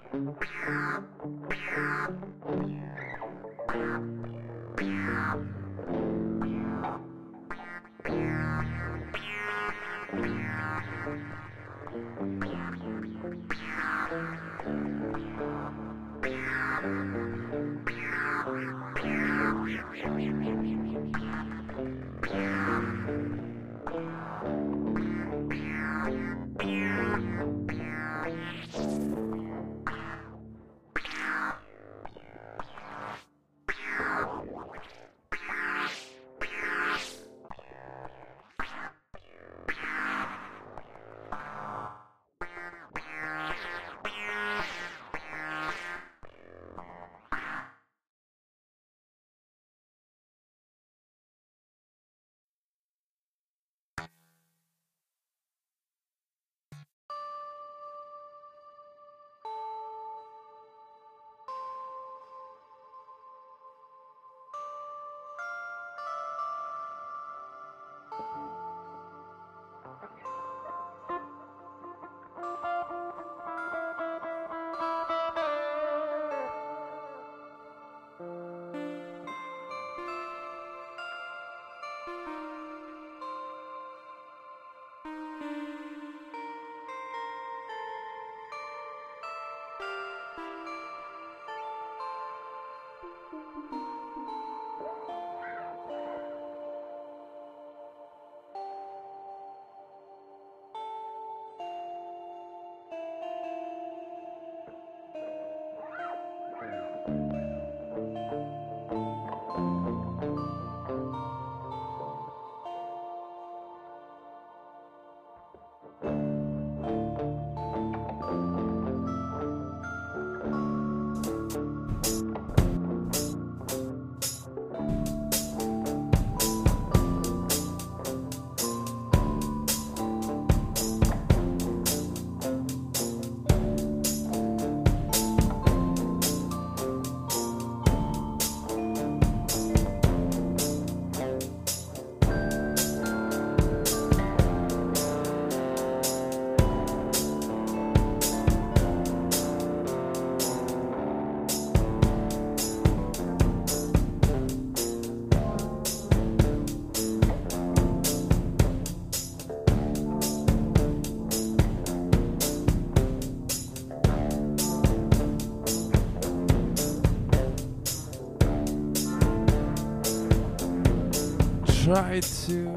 Tried to,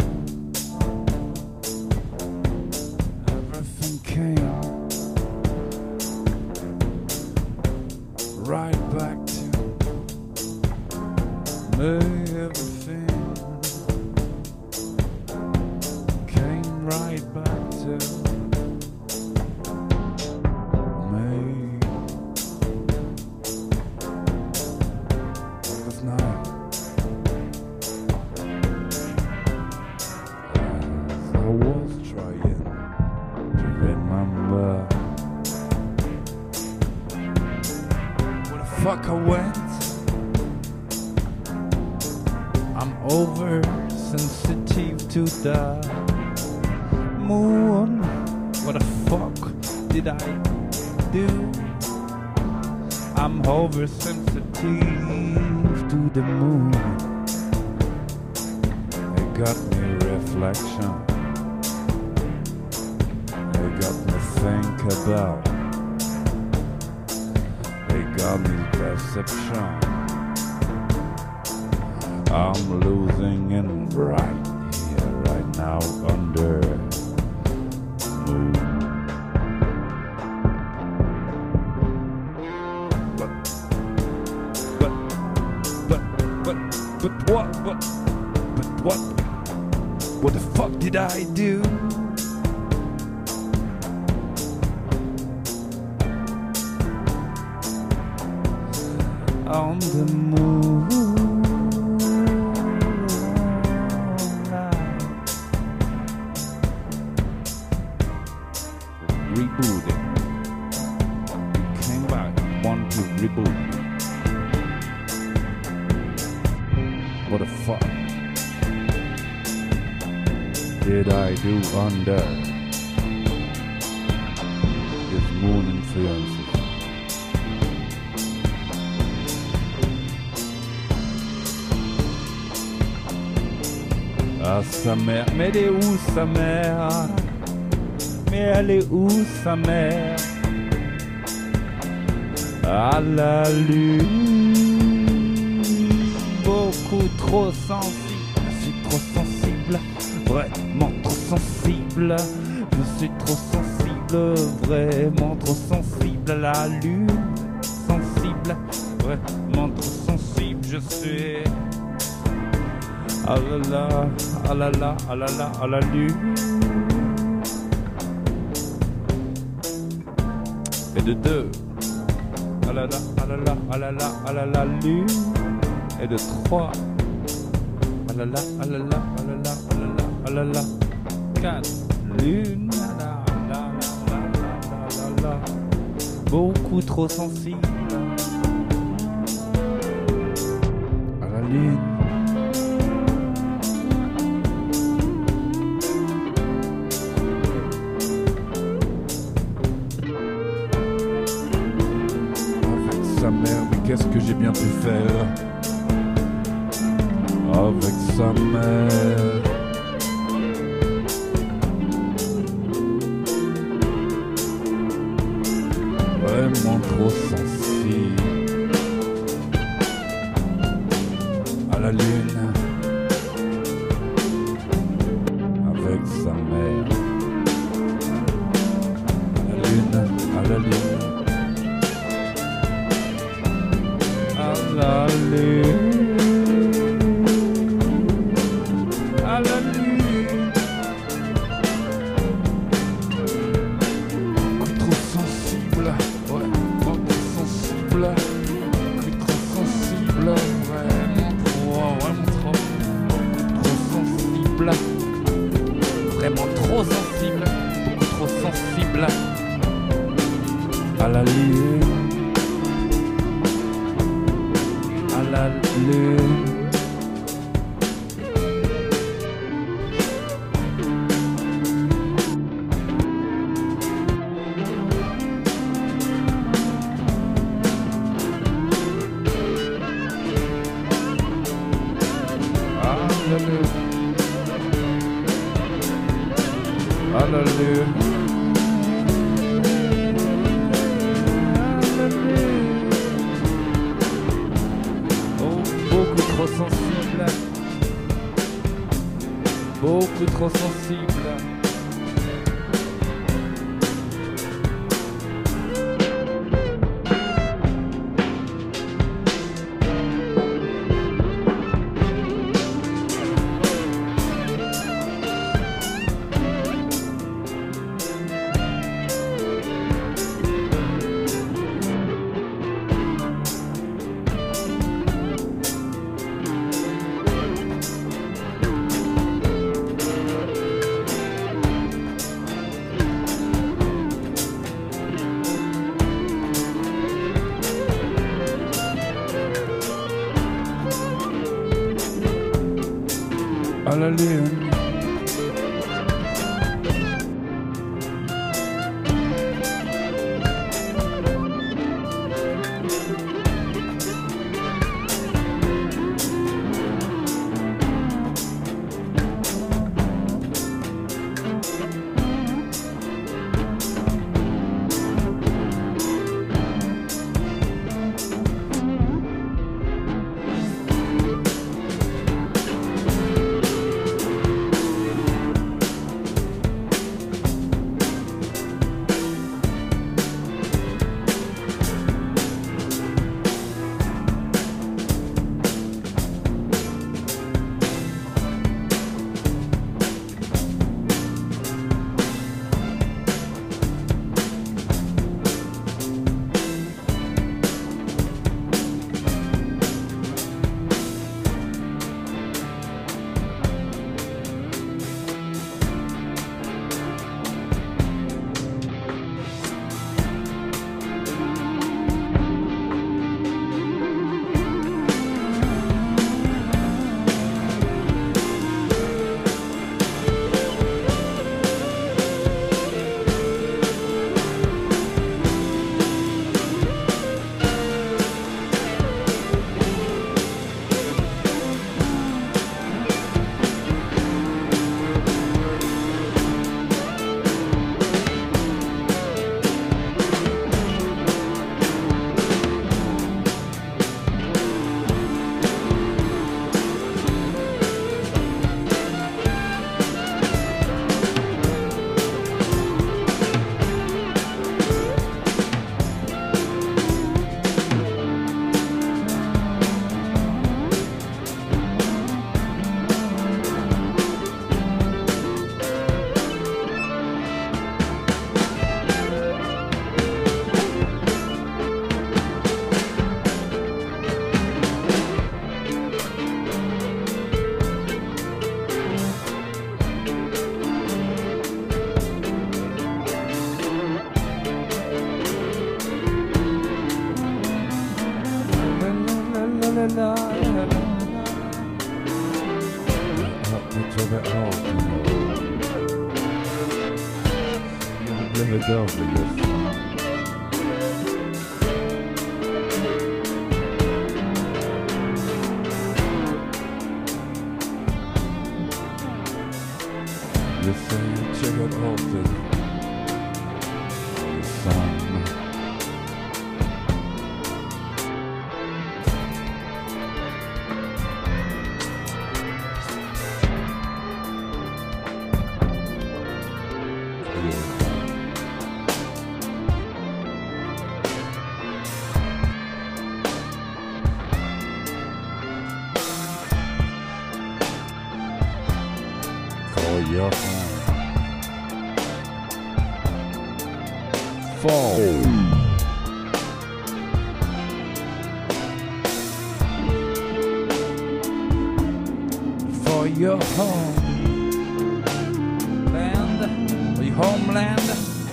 everything came right back to me. Everything came right back to me. Last night I was trying to remember where the fuck I went. I'm oversensitive to the moon. What the fuck did I do? I'm oversensitive to the moon. It got me reflection. It got me think about. It got me perception. I'm losing it right here, right now, under moon. But what the fuck did I do? On the moon. Reboot it. We came back, want to reboot. What the fuck did I do under this moon influences? à sa mère. Mais elle est où sa mère? Mais elle est où sa mère? À la lune, beaucoup trop sensible. Je suis trop sensible, vraiment trop sensible. Je suis trop sensible, vraiment trop sensible à la lune. Sensible, vraiment trop sensible. Je suis. Ah là là, ah là là, ah là là, ah la lune. Et de deux. Ah là là, ah là là, ah là là, ah là là, lune. Et de trois. Ah là là, ah là là, ah là là, ah là là, ah là là. Quatre. Lune. Ah là là, là là, là là, là. Beaucoup trop sensible. À la lune. Sa mère, mais qu'est-ce que j'ai bien pu faire avec sa mère? Vraiment trop sensible à la lune avec sa mère. À la lune, à la lune. À la lune, à la lune. Beaucoup trop sensible, ouais, trop sensible. Beaucoup trop sensible, vraiment trop sensible. Vraiment trop sensible, beaucoup trop sensible. À la lune. La lune. Ah la lune. Ah la lune. Beaucoup trop sensible. Beaucoup trop sensible. À la lune. la la la. Jag blev bedrövlig. Jag säger check it out the sun. Your fall. For your home land, or your homeland.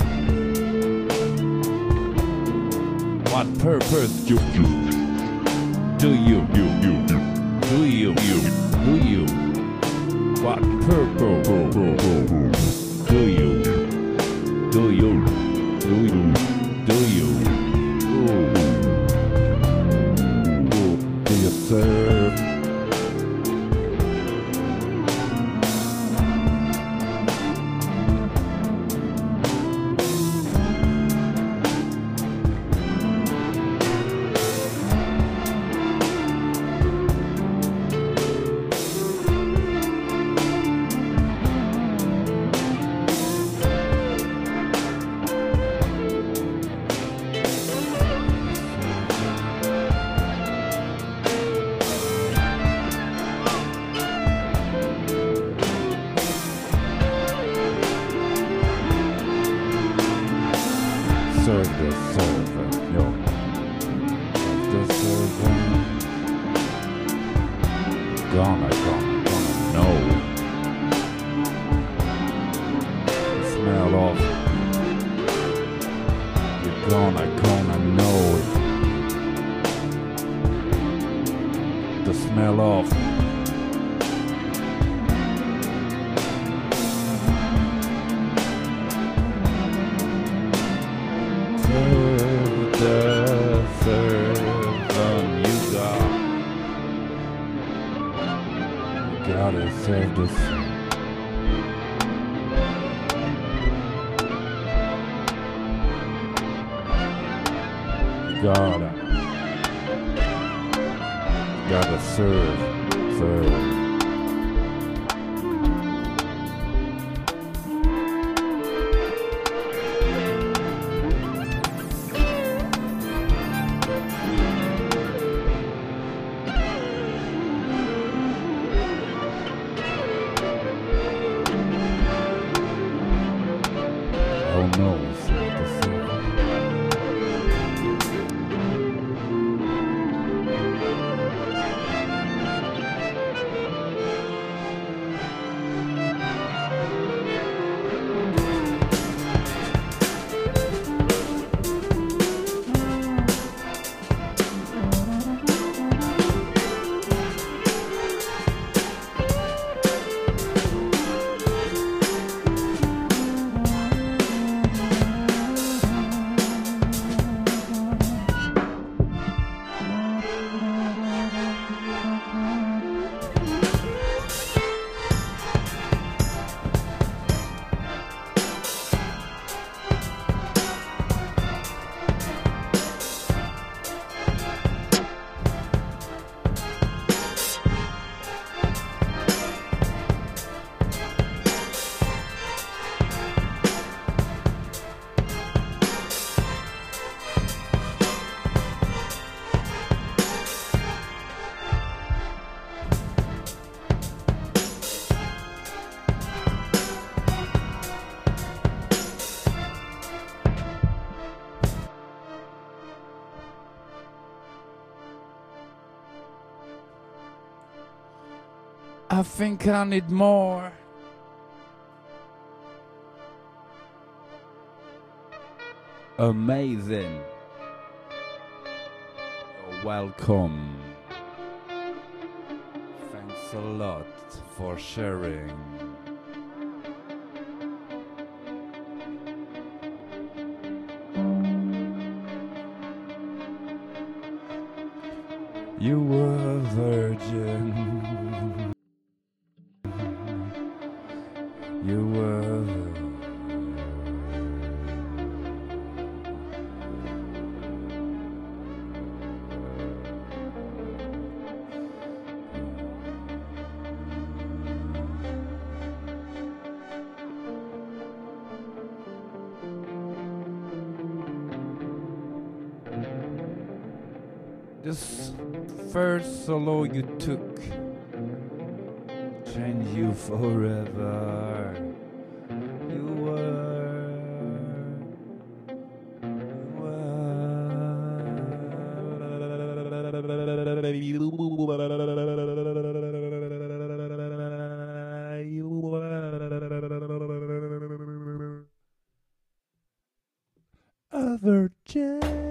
What purpose do you what purpose do you serve? Gonna know the smell of. You're gonna know the smell of. Gotta serve this. Gotta serve. I think I need more. Amazing. You're welcome. Thanks a lot for sharing. You were a virgin. You were. This first solo you took changed you forever. You were a virgin.